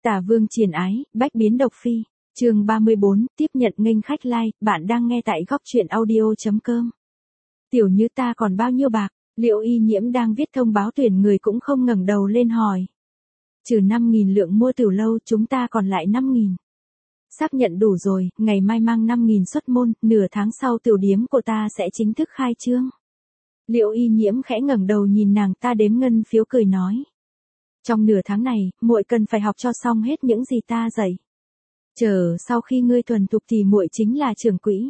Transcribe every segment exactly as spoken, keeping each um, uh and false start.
Tả Vương Triền Ái, bách biến độc phi. Chương ba mươi bốn, tiếp nhận nghênh khách like, bạn đang nghe tại góc truyện audio chấm com. Tiểu Như ta còn bao nhiêu bạc? Liễu Y Nhiễm đang viết thông báo tuyển người cũng không ngẩng đầu lên hỏi. Trừ năm nghìn lượng mua Tiểu Lâu, chúng ta còn lại năm nghìn. Xác nhận đủ rồi, ngày mai mang năm nghìn xuất môn, nửa tháng sau tiểu điếm của ta sẽ chính thức khai trương. Liễu Y Nhiễm khẽ ngẩng đầu nhìn nàng ta đếm ngân phiếu cười nói. Trong nửa tháng này, muội cần phải học cho xong hết những gì ta dạy. Chờ sau khi ngươi thuần thục thì muội chính là trưởng quỹ.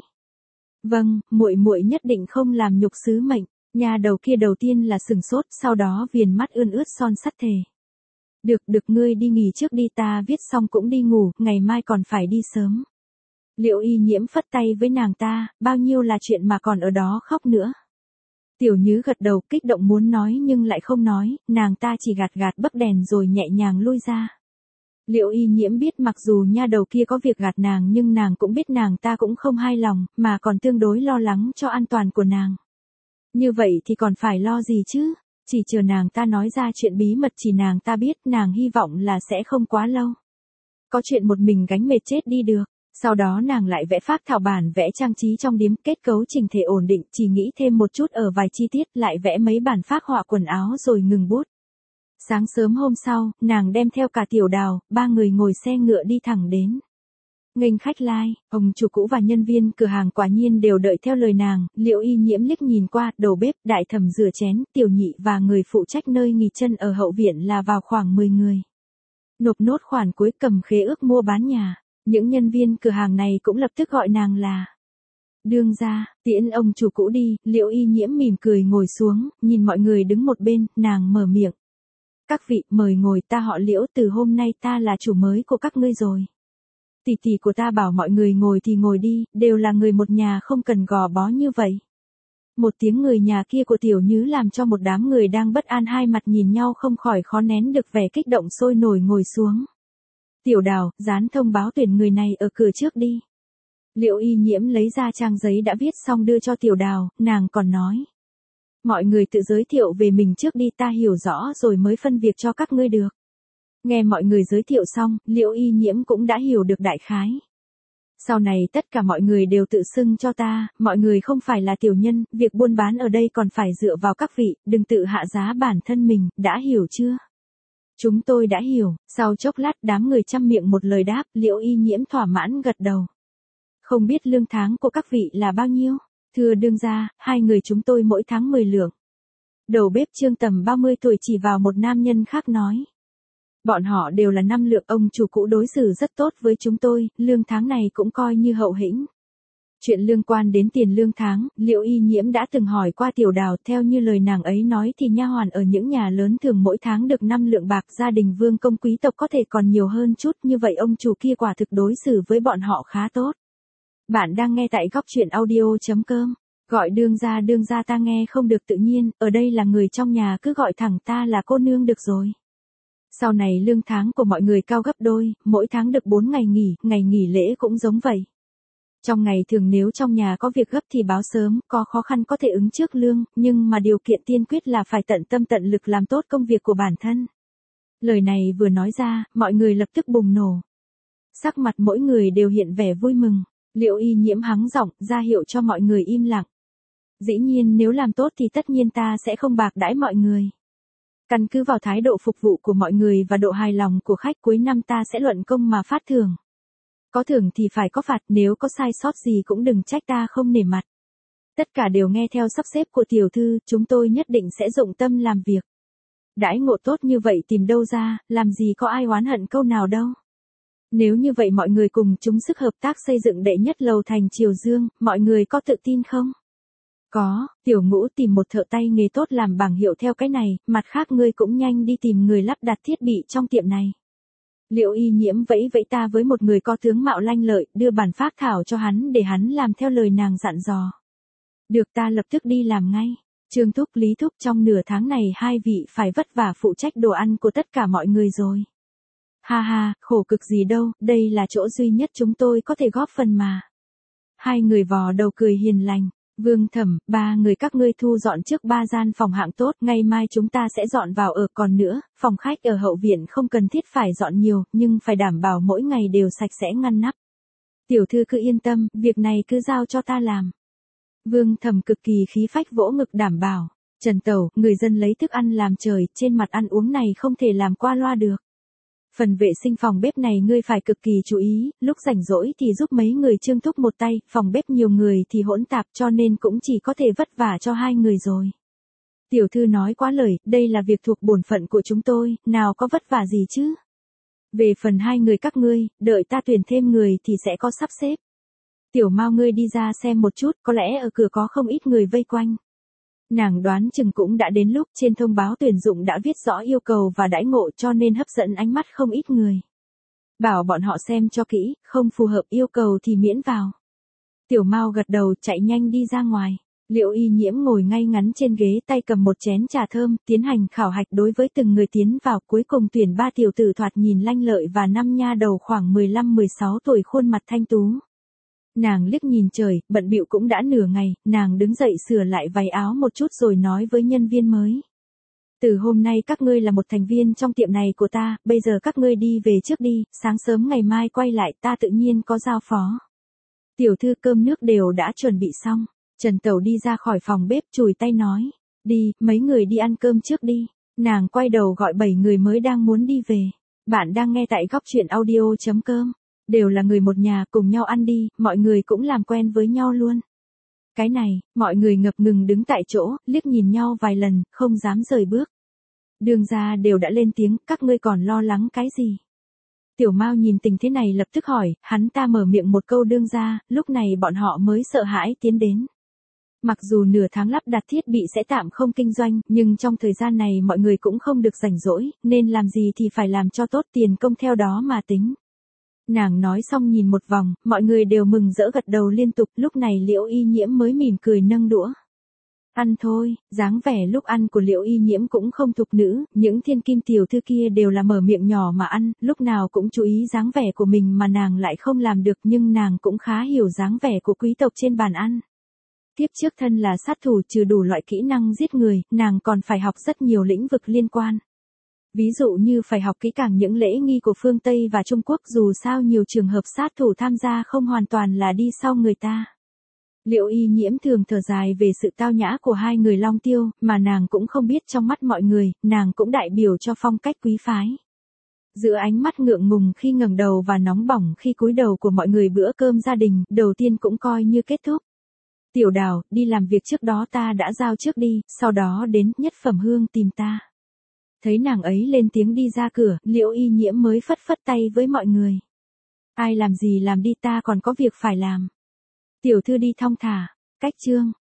Vâng, muội muội nhất định không làm nhục sứ mệnh. Nhà đầu kia đầu tiên là sừng sốt, sau đó viền mắt ươn ướt son sắt thề. Được, được, ngươi đi nghỉ trước đi, ta viết xong cũng đi ngủ, ngày mai còn phải đi sớm. Liễu Y Nhiễm phất tay với nàng ta, bao nhiêu là chuyện mà còn ở đó khóc nữa. Tiểu Nhứ gật đầu, kích động muốn nói nhưng lại không nói, nàng ta chỉ gạt gạt bấc đèn rồi nhẹ nhàng lui ra. Liễu Y Nhiễm biết mặc dù nha đầu kia có việc gạt nàng nhưng nàng cũng biết nàng ta cũng không hài lòng, mà còn tương đối lo lắng cho an toàn của nàng. Như vậy thì còn phải lo gì chứ, chỉ chờ nàng ta nói ra chuyện bí mật chỉ nàng ta biết, nàng hy vọng là sẽ không quá lâu. Có chuyện một mình gánh mệt chết đi được. Sau đó nàng lại vẽ phác thảo bản vẽ trang trí trong điếm, kết cấu chỉnh thể ổn định, chỉ nghĩ thêm một chút ở vài chi tiết, lại vẽ mấy bản phác họa quần áo rồi ngừng bút. Sáng sớm hôm sau, nàng đem theo cả Tiểu Đào, ba người ngồi xe ngựa đi thẳng đến. Nghênh khách lai, ông chủ cũ và nhân viên cửa hàng quả nhiên đều đợi theo lời nàng. Liễu Y Nhiễm liếc nhìn qua, đầu bếp, đại thẩm rửa chén, tiểu nhị và người phụ trách nơi nghỉ chân ở hậu viện là vào khoảng mười người. Nộp nốt khoản cuối, cầm khế ước mua bán nhà. Những nhân viên cửa hàng này cũng lập tức gọi nàng là đương gia. Tiễn ông chủ cũ đi, Liễu Y Nhiễm mỉm cười ngồi xuống, nhìn mọi người đứng một bên, nàng mở miệng. Các vị, mời ngồi, ta họ Liễu, từ hôm nay ta là chủ mới của các ngươi rồi. Tỷ tỷ của ta bảo mọi người ngồi thì ngồi đi, đều là người một nhà không cần gò bó như vậy. Một tiếng người nhà kia của Tiểu Nhứ làm cho một đám người đang bất an hai mặt nhìn nhau không khỏi khó nén được vẻ kích động sôi nổi ngồi xuống. Tiểu Đào, dán thông báo tuyển người này ở cửa trước đi. Liễu Y Nhiễm lấy ra trang giấy đã viết xong đưa cho Tiểu Đào, nàng còn nói. Mọi người tự giới thiệu về mình trước đi, ta hiểu rõ rồi mới phân việc cho các ngươi được. Nghe mọi người giới thiệu xong, Liễu Y Nhiễm cũng đã hiểu được đại khái. Sau này tất cả mọi người đều tự xưng cho ta, mọi người không phải là tiểu nhân, việc buôn bán ở đây còn phải dựa vào các vị, đừng tự hạ giá bản thân mình, đã hiểu chưa? Chúng tôi đã hiểu. Sau chốc lát đám người chăm miệng một lời đáp, Liễu Y Nhiễm thỏa mãn gật đầu. Không biết lương tháng của các vị là bao nhiêu? Thưa đương gia, hai người chúng tôi mỗi tháng mười lượng. Đầu bếp Trương tầm ba mươi tuổi chỉ vào một nam nhân khác nói. Bọn họ đều là năm lượng, ông chủ cũ đối xử rất tốt với chúng tôi, lương tháng này cũng coi như hậu hĩnh. Chuyện liên quan đến tiền lương tháng, Liễu Y Nhiễm đã từng hỏi qua Tiểu Đào, theo như lời nàng ấy nói thì nha hoàn ở những nhà lớn thường mỗi tháng được năm lượng bạc, gia đình vương công quý tộc có thể còn nhiều hơn chút, như vậy ông chủ kia quả thực đối xử với bọn họ khá tốt. Bạn đang nghe tại góc truyện audio chấm com, gọi đương gia đương gia ta nghe không được tự nhiên, ở đây là người trong nhà cứ gọi thẳng ta là cô nương được rồi. Sau này lương tháng của mọi người cao gấp đôi, mỗi tháng được bốn ngày nghỉ, ngày nghỉ lễ cũng giống vậy. Trong ngày thường nếu trong nhà có việc gấp thì báo sớm, có khó khăn có thể ứng trước lương, nhưng mà điều kiện tiên quyết là phải tận tâm tận lực làm tốt công việc của bản thân. Lời này vừa nói ra, mọi người lập tức bùng nổ. Sắc mặt mỗi người đều hiện vẻ vui mừng, Liễu Y Nhiễm hắng giọng, ra hiệu cho mọi người im lặng. Dĩ nhiên nếu làm tốt thì tất nhiên ta sẽ không bạc đãi mọi người. Căn cứ vào thái độ phục vụ của mọi người và độ hài lòng của khách, cuối năm ta sẽ luận công mà phát thưởng. Có thưởng thì phải có phạt, nếu có sai sót gì cũng đừng trách ta không nể mặt. Tất cả đều nghe theo sắp xếp của tiểu thư, chúng tôi nhất định sẽ dụng tâm làm việc. Đãi ngộ tốt như vậy tìm đâu ra, làm gì có ai oán hận câu nào đâu. Nếu như vậy mọi người cùng chung sức hợp tác xây dựng đệ nhất lầu thành Triều Dương, mọi người có tự tin không? Có, Tiểu Ngũ tìm một thợ tay nghề tốt làm bảng hiệu theo cái này, mặt khác ngươi cũng nhanh đi tìm người lắp đặt thiết bị trong tiệm này. Liễu Y Nhiễm vẫy vẫy ta với một người có tướng mạo lanh lợi, đưa bản phác thảo cho hắn để hắn làm theo lời nàng dặn dò. Được, ta lập tức đi làm ngay. Trương thúc, Lý thúc, trong nửa tháng này hai vị phải vất vả phụ trách đồ ăn của tất cả mọi người rồi. Ha ha, khổ cực gì đâu, đây là chỗ duy nhất chúng tôi có thể góp phần mà. Hai người vò đầu cười hiền lành. Vương Thẩm, ba người các ngươi thu dọn trước ba gian phòng hạng tốt, ngày mai chúng ta sẽ dọn vào ở, còn nữa, phòng khách ở hậu viện không cần thiết phải dọn nhiều, nhưng phải đảm bảo mỗi ngày đều sạch sẽ ngăn nắp. Tiểu thư cứ yên tâm, việc này cứ giao cho ta làm. Vương Thẩm cực kỳ khí phách vỗ ngực đảm bảo. Trần Tẩu, người dân lấy thức ăn làm trời, trên mặt ăn uống này không thể làm qua loa được. Phần vệ sinh phòng bếp này ngươi phải cực kỳ chú ý, lúc rảnh rỗi thì giúp mấy người Trương Thúc một tay, phòng bếp nhiều người thì hỗn tạp cho nên cũng chỉ có thể vất vả cho hai người rồi. Tiểu thư nói quá lời, đây là việc thuộc bổn phận của chúng tôi, nào có vất vả gì chứ. Về phần hai người các ngươi, đợi ta tuyển thêm người thì sẽ có sắp xếp. Tiểu Mao ngươi đi ra xem một chút, có lẽ ở cửa có không ít người vây quanh. Nàng đoán chừng cũng đã đến lúc trên thông báo tuyển dụng đã viết rõ yêu cầu và đãi ngộ cho nên hấp dẫn ánh mắt không ít người. Bảo bọn họ xem cho kỹ, không phù hợp yêu cầu thì miễn vào. Tiểu Mao gật đầu chạy nhanh đi ra ngoài. Liệu Y Nhiễm ngồi ngay ngắn trên ghế tay cầm một chén trà thơm, tiến hành khảo hạch đối với từng người tiến vào, cuối cùng tuyển ba tiểu tử thoạt nhìn lanh lợi và năm nha đầu khoảng mười lăm mười sáu tuổi khuôn mặt thanh tú. Nàng liếc nhìn trời, bận bịu cũng đã nửa ngày, nàng đứng dậy sửa lại váy áo một chút rồi nói với nhân viên mới. Từ hôm nay các ngươi là một thành viên trong tiệm này của ta, bây giờ các ngươi đi về trước đi, sáng sớm ngày mai quay lại ta tự nhiên có giao phó. Tiểu thư cơm nước đều đã chuẩn bị xong. Trần Tẩu đi ra khỏi phòng bếp chùi tay nói. Đi, mấy người đi ăn cơm trước đi. Nàng quay đầu gọi bảy người mới đang muốn đi về. Bạn đang nghe tại góc truyện audio chấm com. Đều là người một nhà cùng nhau ăn đi, mọi người cũng làm quen với nhau luôn. Cái này, mọi người ngập ngừng đứng tại chỗ, liếc nhìn nhau vài lần, không dám rời bước. Đường gia đều đã lên tiếng, các ngươi còn lo lắng cái gì? Tiểu Mao nhìn tình thế này lập tức hỏi, hắn ta mở miệng một câu đương gia, lúc này bọn họ mới sợ hãi tiến đến. Mặc dù nửa tháng lắp đặt thiết bị sẽ tạm không kinh doanh, nhưng trong thời gian này mọi người cũng không được rảnh rỗi, nên làm gì thì phải làm cho tốt, tiền công theo đó mà tính. Nàng nói xong nhìn một vòng, mọi người đều mừng rỡ gật đầu liên tục, lúc này Liễu Y Nhiễm mới mỉm cười nâng đũa. Ăn thôi, dáng vẻ lúc ăn của Liễu Y Nhiễm cũng không thục nữ, những thiên kim tiểu thư kia đều là mở miệng nhỏ mà ăn, lúc nào cũng chú ý dáng vẻ của mình mà nàng lại không làm được, nhưng nàng cũng khá hiểu dáng vẻ của quý tộc trên bàn ăn. Tiếp trước thân là sát thủ, trừ đủ loại kỹ năng giết người, nàng còn phải học rất nhiều lĩnh vực liên quan. Ví dụ như phải học kỹ càng những lễ nghi của phương Tây và Trung Quốc, dù sao nhiều trường hợp sát thủ tham gia không hoàn toàn là đi sau người ta. Liễu Y Nhiễm thường thở dài về sự tao nhã của hai người Long Tiêu, mà nàng cũng không biết trong mắt mọi người, nàng cũng đại biểu cho phong cách quý phái. Giữa ánh mắt ngượng ngùng khi ngẩng đầu và nóng bỏng khi cúi đầu của mọi người, bữa cơm gia đình đầu tiên cũng coi như kết thúc. Tiểu Đào, đi làm việc trước đó ta đã giao trước đi, sau đó đến Nhất Phẩm Hương tìm ta. Thấy nàng ấy lên tiếng đi ra cửa, Liễu Y Nhiễm mới phất phất tay với mọi người. Ai làm gì làm đi, ta còn có việc phải làm. Tiểu thư đi thong thả. Cách chương